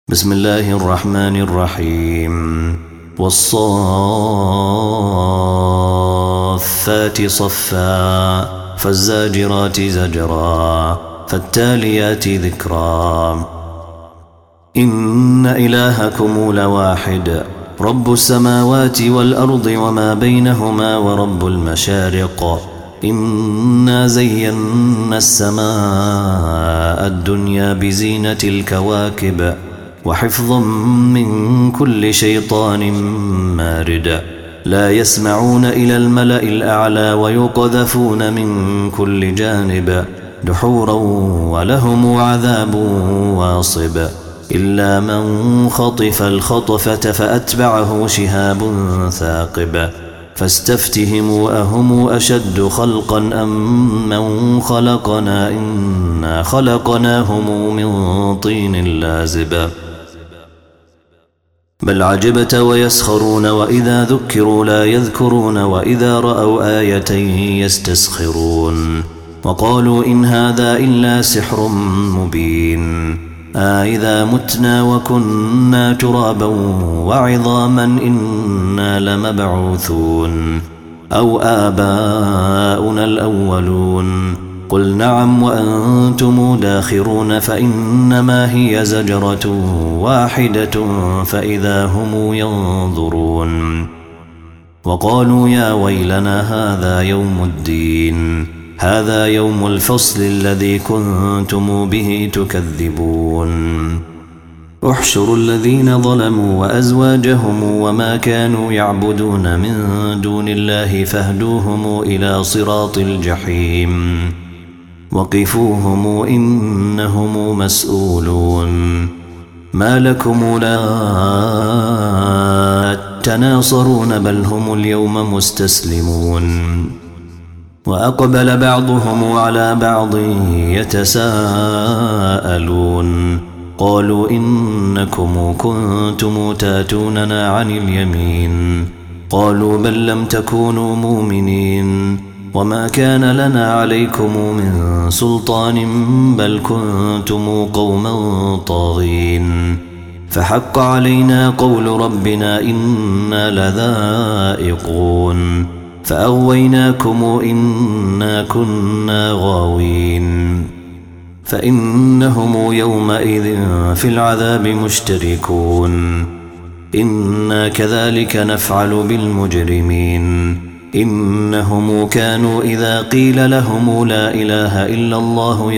بسم الله الرحمن الرحيم والصافات صفا فالزاجرات زجرا فالتاليات ذكرا إن إلهكم لواحد رب السماوات والأرض وما بينهما ورب المشارق إنا زينا السماء الدنيا بزينة الكواكب وحفظا من كل شيطان مارد لا يسمعون إلى الملأ الأعلى ويقذفون من كل جانب دحورا ولهم عذاب واصب إلا من خطف الخطفة فأتبعه شهاب ثاقب فاستفتهموا أهم أشد خلقا أم من خلقنا إنا خلقناهم من طين لازب بل عجبت ويسخرون وإذا ذكروا لا يذكرون وإذا رأوا آية يستسخرون وقالوا إن هذا إلا سحر مبين إذا متنا وكنا ترابا وعظاما إنا لمبعوثون أو آباؤنا الأولون قل نعم وأنتم داخرون فإنما هي زجرة واحدة فإذا هم ينظرون وقالوا يا ويلنا هذا يوم الدين هذا يوم الفصل الذي كنتم به تكذبون احشروا الذين ظلموا وأزواجهم وما كانوا يعبدون من دون الله فاهدوهم إلى صراط الجحيم وقفوهم إنهم مسؤولون ما لكم لا تناصرون بل هم اليوم مستسلمون وأقبل بعضهم على بعض يتساءلون قالوا إنكم كنتم تاتوننا عن اليمين قالوا بل لم تكونوا مؤمنين وما كان لنا عليكم من سلطان بل كنتم قوما طاغين فحق علينا قول ربنا إنا لذائقون فأغويناكم إنا كنا غاوين فإنهم يومئذ في العذاب مشتركون إنا كذلك نفعل بالمجرمين إنهم كانوا إذا قيل لهم لا إله إلا الله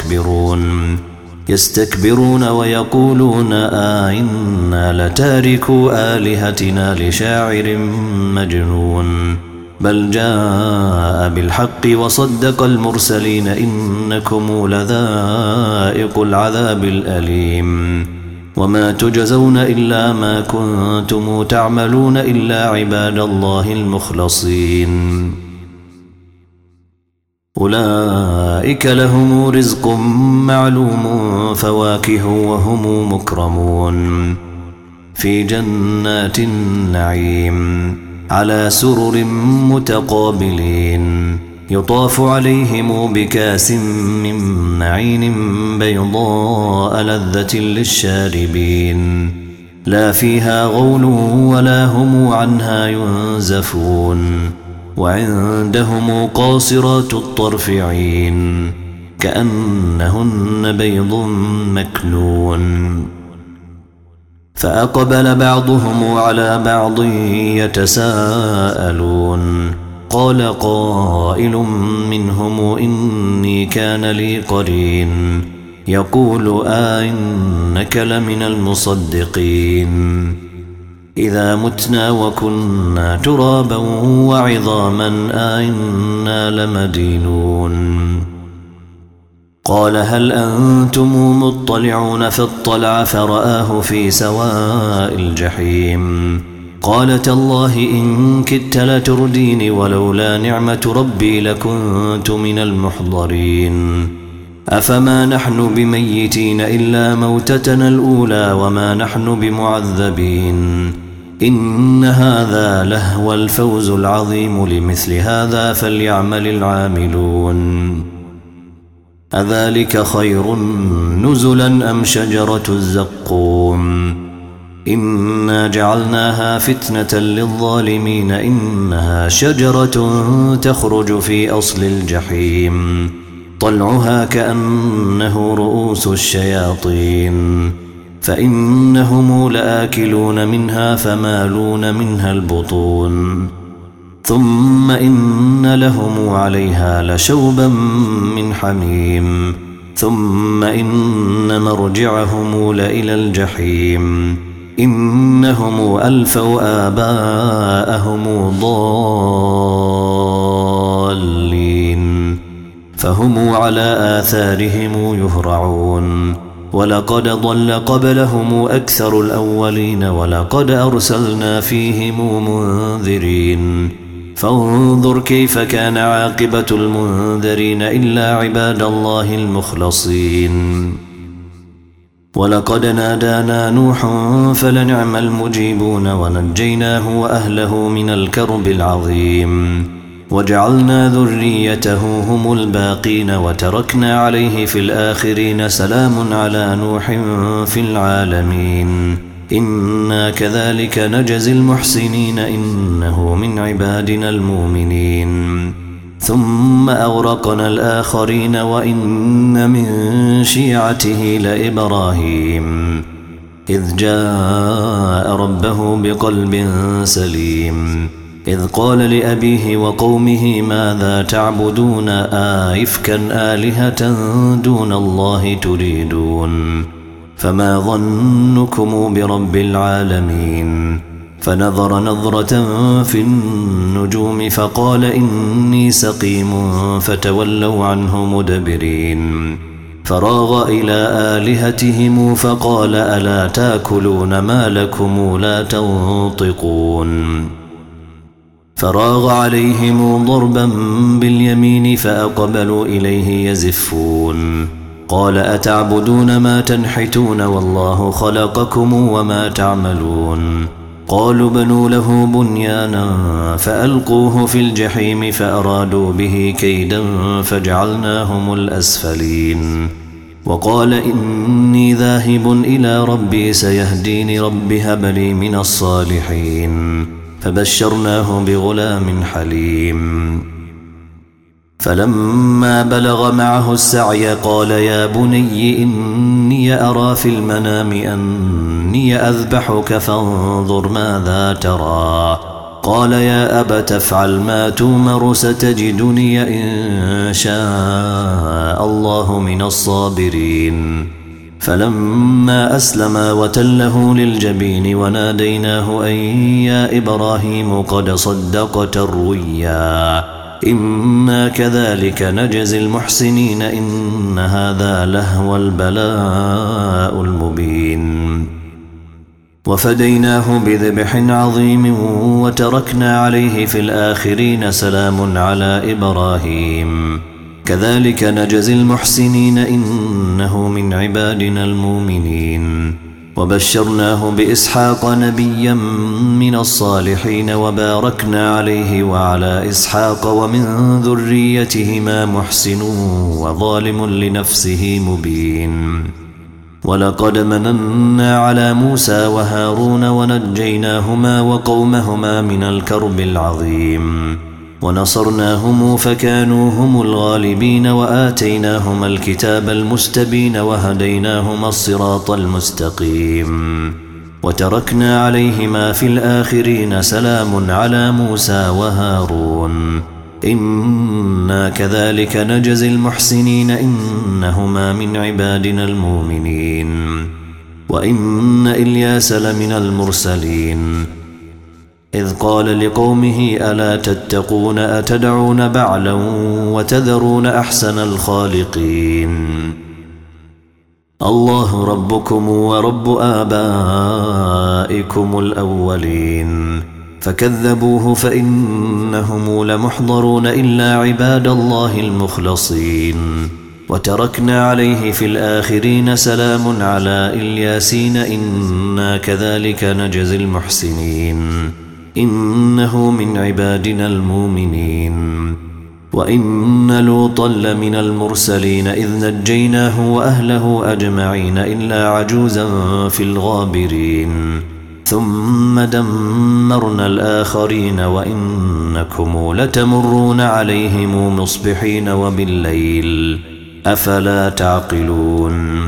يستكبرون ويقولون إنا لتاركوا آلهتنا لشاعر مجنون بل جاء بالحق وصدق المرسلين إنكم لذائق العذاب الأليم وما تجزون إلا ما كنتم تعملون إلا عباد الله المخلصين أولئك لهم رزق معلوم فواكه وهم مكرمون في جنات النعيم على سرر متقابلين يطاف عليهم بكاس من معين بيضاء لذة للشاربين لا فيها غول ولا هم عنها ينزفون وعندهم قاصرات الطرف عين كأنهن بيض مكنون فأقبل بعضهم على بعض يتساءلون قال قائل منهم إني كان لي قرين يقول إنك لمن المصدقين إذا متنا وكنا ترابا وعظاما إنا لمدينون قال هل أنتم مطلعون فاطلع فرآه في سواء الجحيم قال تالله إن كدت لترديني ولولا نعمة ربي لكنت من المحضرين أفما نحن بميتين إلا موتتنا الأولى وما نحن بمعذبين إن هذا لهو الفوز العظيم لمثل هذا فليعمل العاملون أذلك خير نزلا أم شجرة الزقوم إنا جعلناها فتنة للظالمين إنها شجرة تخرج في أصل الجحيم طلعها كأنه رؤوس الشياطين فإنهم لآكلون منها فمالون منها البطون ثم إن لهم عليها لشوبا من حميم ثم إن مرجعهم لإلى الجحيم إنهم ألفوا آباءهم ضالين فهم على آثارهم يهرعون ولقد ضل قبلهم أكثر الأولين ولقد أرسلنا فيهم منذرين فانظر كيف كان عاقبة المنذرين إلا عباد الله المخلصين ولقد نادانا نوح فلنعم المجيبون ونجيناه وأهله من الكرب العظيم وجعلنا ذريته هم الباقين وتركنا عليه في الآخرين سلام على نوح في العالمين إنا كذلك نجزي المحسنين إنه من عبادنا المؤمنين ثم أغرقنا الآخرين وإن من شيعته لإبراهيم إذ جاء ربه بقلب سليم إذ قال لأبيه وقومه ماذا تعبدون آئفكا آلهة دون الله تريدون فما ظنكم برب العالمين فنظر نظرة في النجوم فقال إني سقيم فتولوا عنه مدبرين فراغ إلى آلهتهم فقال ألا تاكلون ما لكم لا تنطقون فراغ عليهم ضربا باليمين فأقبلوا إليه يزفون قال أتعبدون ما تنحتون والله خلقكم وما تعملون قالوا بنوا له بنيانا فألقوه في الجحيم فأرادوا به كيدا فجعلناهم الأسفلين وقال إني ذاهب إلى ربي سيهديني رب هب لي من الصالحين فبشرناه بغلام حليم فلما بلغ معه السعي قال يا بني إني أرى في المنام أني أذبحك فانظر ماذا ترى قال يا أبت افعل ما تؤمر ستجدني إن شاء الله من الصابرين فلما أسلما وتله للجبين وناديناه أن يا إبراهيم قد صدقت الرؤيا إنا كذلك نجزي المحسنين إن هذا لهو البلاء المبين وفديناه بذبح عظيم وتركنا عليه في الآخرين سلام على إبراهيم كذلك نجزي المحسنين إنه من عبادنا المؤمنين وبشرناه بإسحاق نبيا من الصالحين وباركنا عليه وعلى إسحاق ومن ذريتهما محسن وظالم لنفسه مبين ولقد مننا على موسى وهارون ونجيناهما وقومهما من الكرب العظيم ونصرناهم فكانوا هم الغالبين وآتيناهما الكتاب المستبين وهديناهما الصراط المستقيم وتركنا عليهما في الآخرين سلام على موسى وهارون إنا كذلك نجزي المحسنين إنهما من عبادنا المؤمنين وإن إلياس لمن المرسلين إذ قال لقومه ألا تتقون أتدعون بعلا وتذرون أحسن الخالقين الله ربكم ورب آبائكم الأولين فكذبوه فإنهم لمحضرون إلا عباد الله المخلصين وتركنا عليه في الآخرين سلام على الياسين إنا كذلك نجزي المحسنين إنه من عبادنا المؤمنين وإن لوطا لمن المرسلين إذ نجيناه وأهله أجمعين إلا عجوزا في الغابرين ثم دمرنا الآخرين وإنكم لتمرون عليهم مصبحين وبالليل أفلا تعقلون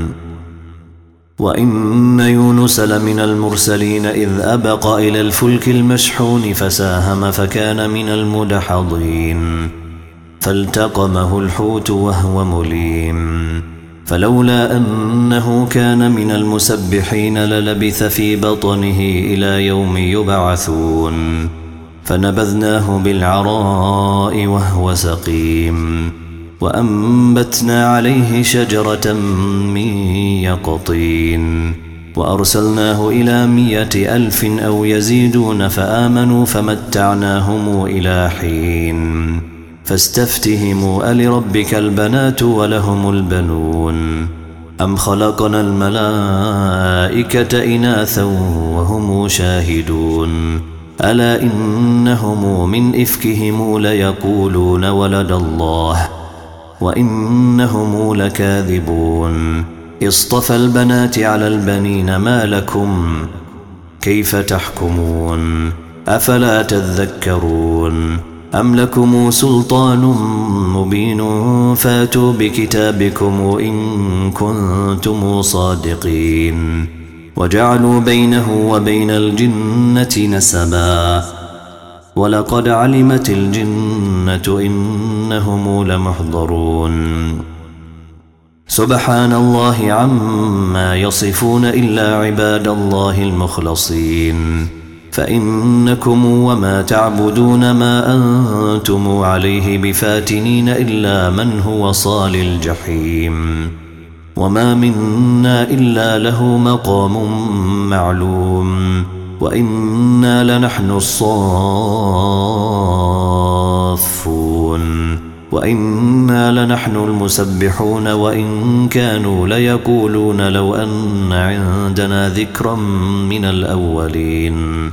وإن يونس لمن المرسلين إذ أبق إلى الفلك المشحون فساهم فكان من المدحضين فالتقمه الحوت وهو مليم فلولا أنه كان من المسبحين للبث في بطنه إلى يوم يبعثون فنبذناه بالعراء وهو سقيم وأنبتنا عليه شجرة من يقطين وأرسلناه إلى 100,000 أو يزيدون فآمنوا فمتعناهم إلى حين فاستفتهموا ألربك البنات ولهم البنون أم خلقنا الملائكة إناثا وهم شاهدون ألا إنهم من إفكهم ليقولون ولد الله وإنهم لكاذبون اصطفى البنات على البنين ما لكم كيف تحكمون أفلا تذكرون أم لكم سلطان مبين فاتوا بكتابكم إن كنتم صادقين وجعلوا بينه وبين الجنة نسبا ولقد علمت الجنة إنهم لمحضرون سبحان الله عما يصفون إلا عباد الله المخلصين فإنكم وما تعبدون ما أنتم عليه بفاتنين إلا من هو صال الجحيم وما منا إلا له مقام معلوم وإنا لنحن الصافون وإنا لنحن المسبحون وإن كانوا ليقولون لو أن عندنا ذكرا من الأولين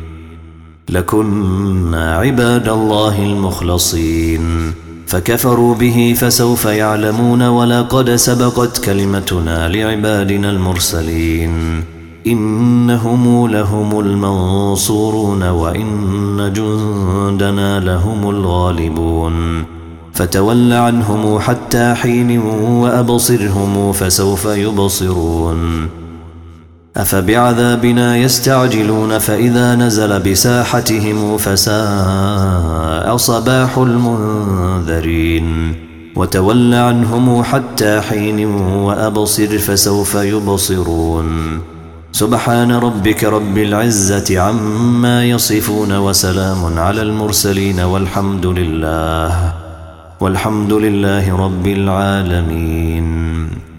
لكنا عباد الله المخلصين فكفروا به فسوف يعلمون ولقد سبقت كلمتنا لعبادنا المرسلين إنهم لهم المنصورون وإن جندنا لهم الغالبون فتول عنهم حتى حين وأبصرهم فسوف يبصرون أفبعذابنا يستعجلون فإذا نزل بساحتهم فساء صباح المنذرين وتول عنهم حتى حين وأبصر فسوف يبصرون سبحان ربك رب العزة عما يصفون وسلام على المرسلين والحمد لله رب العالمين.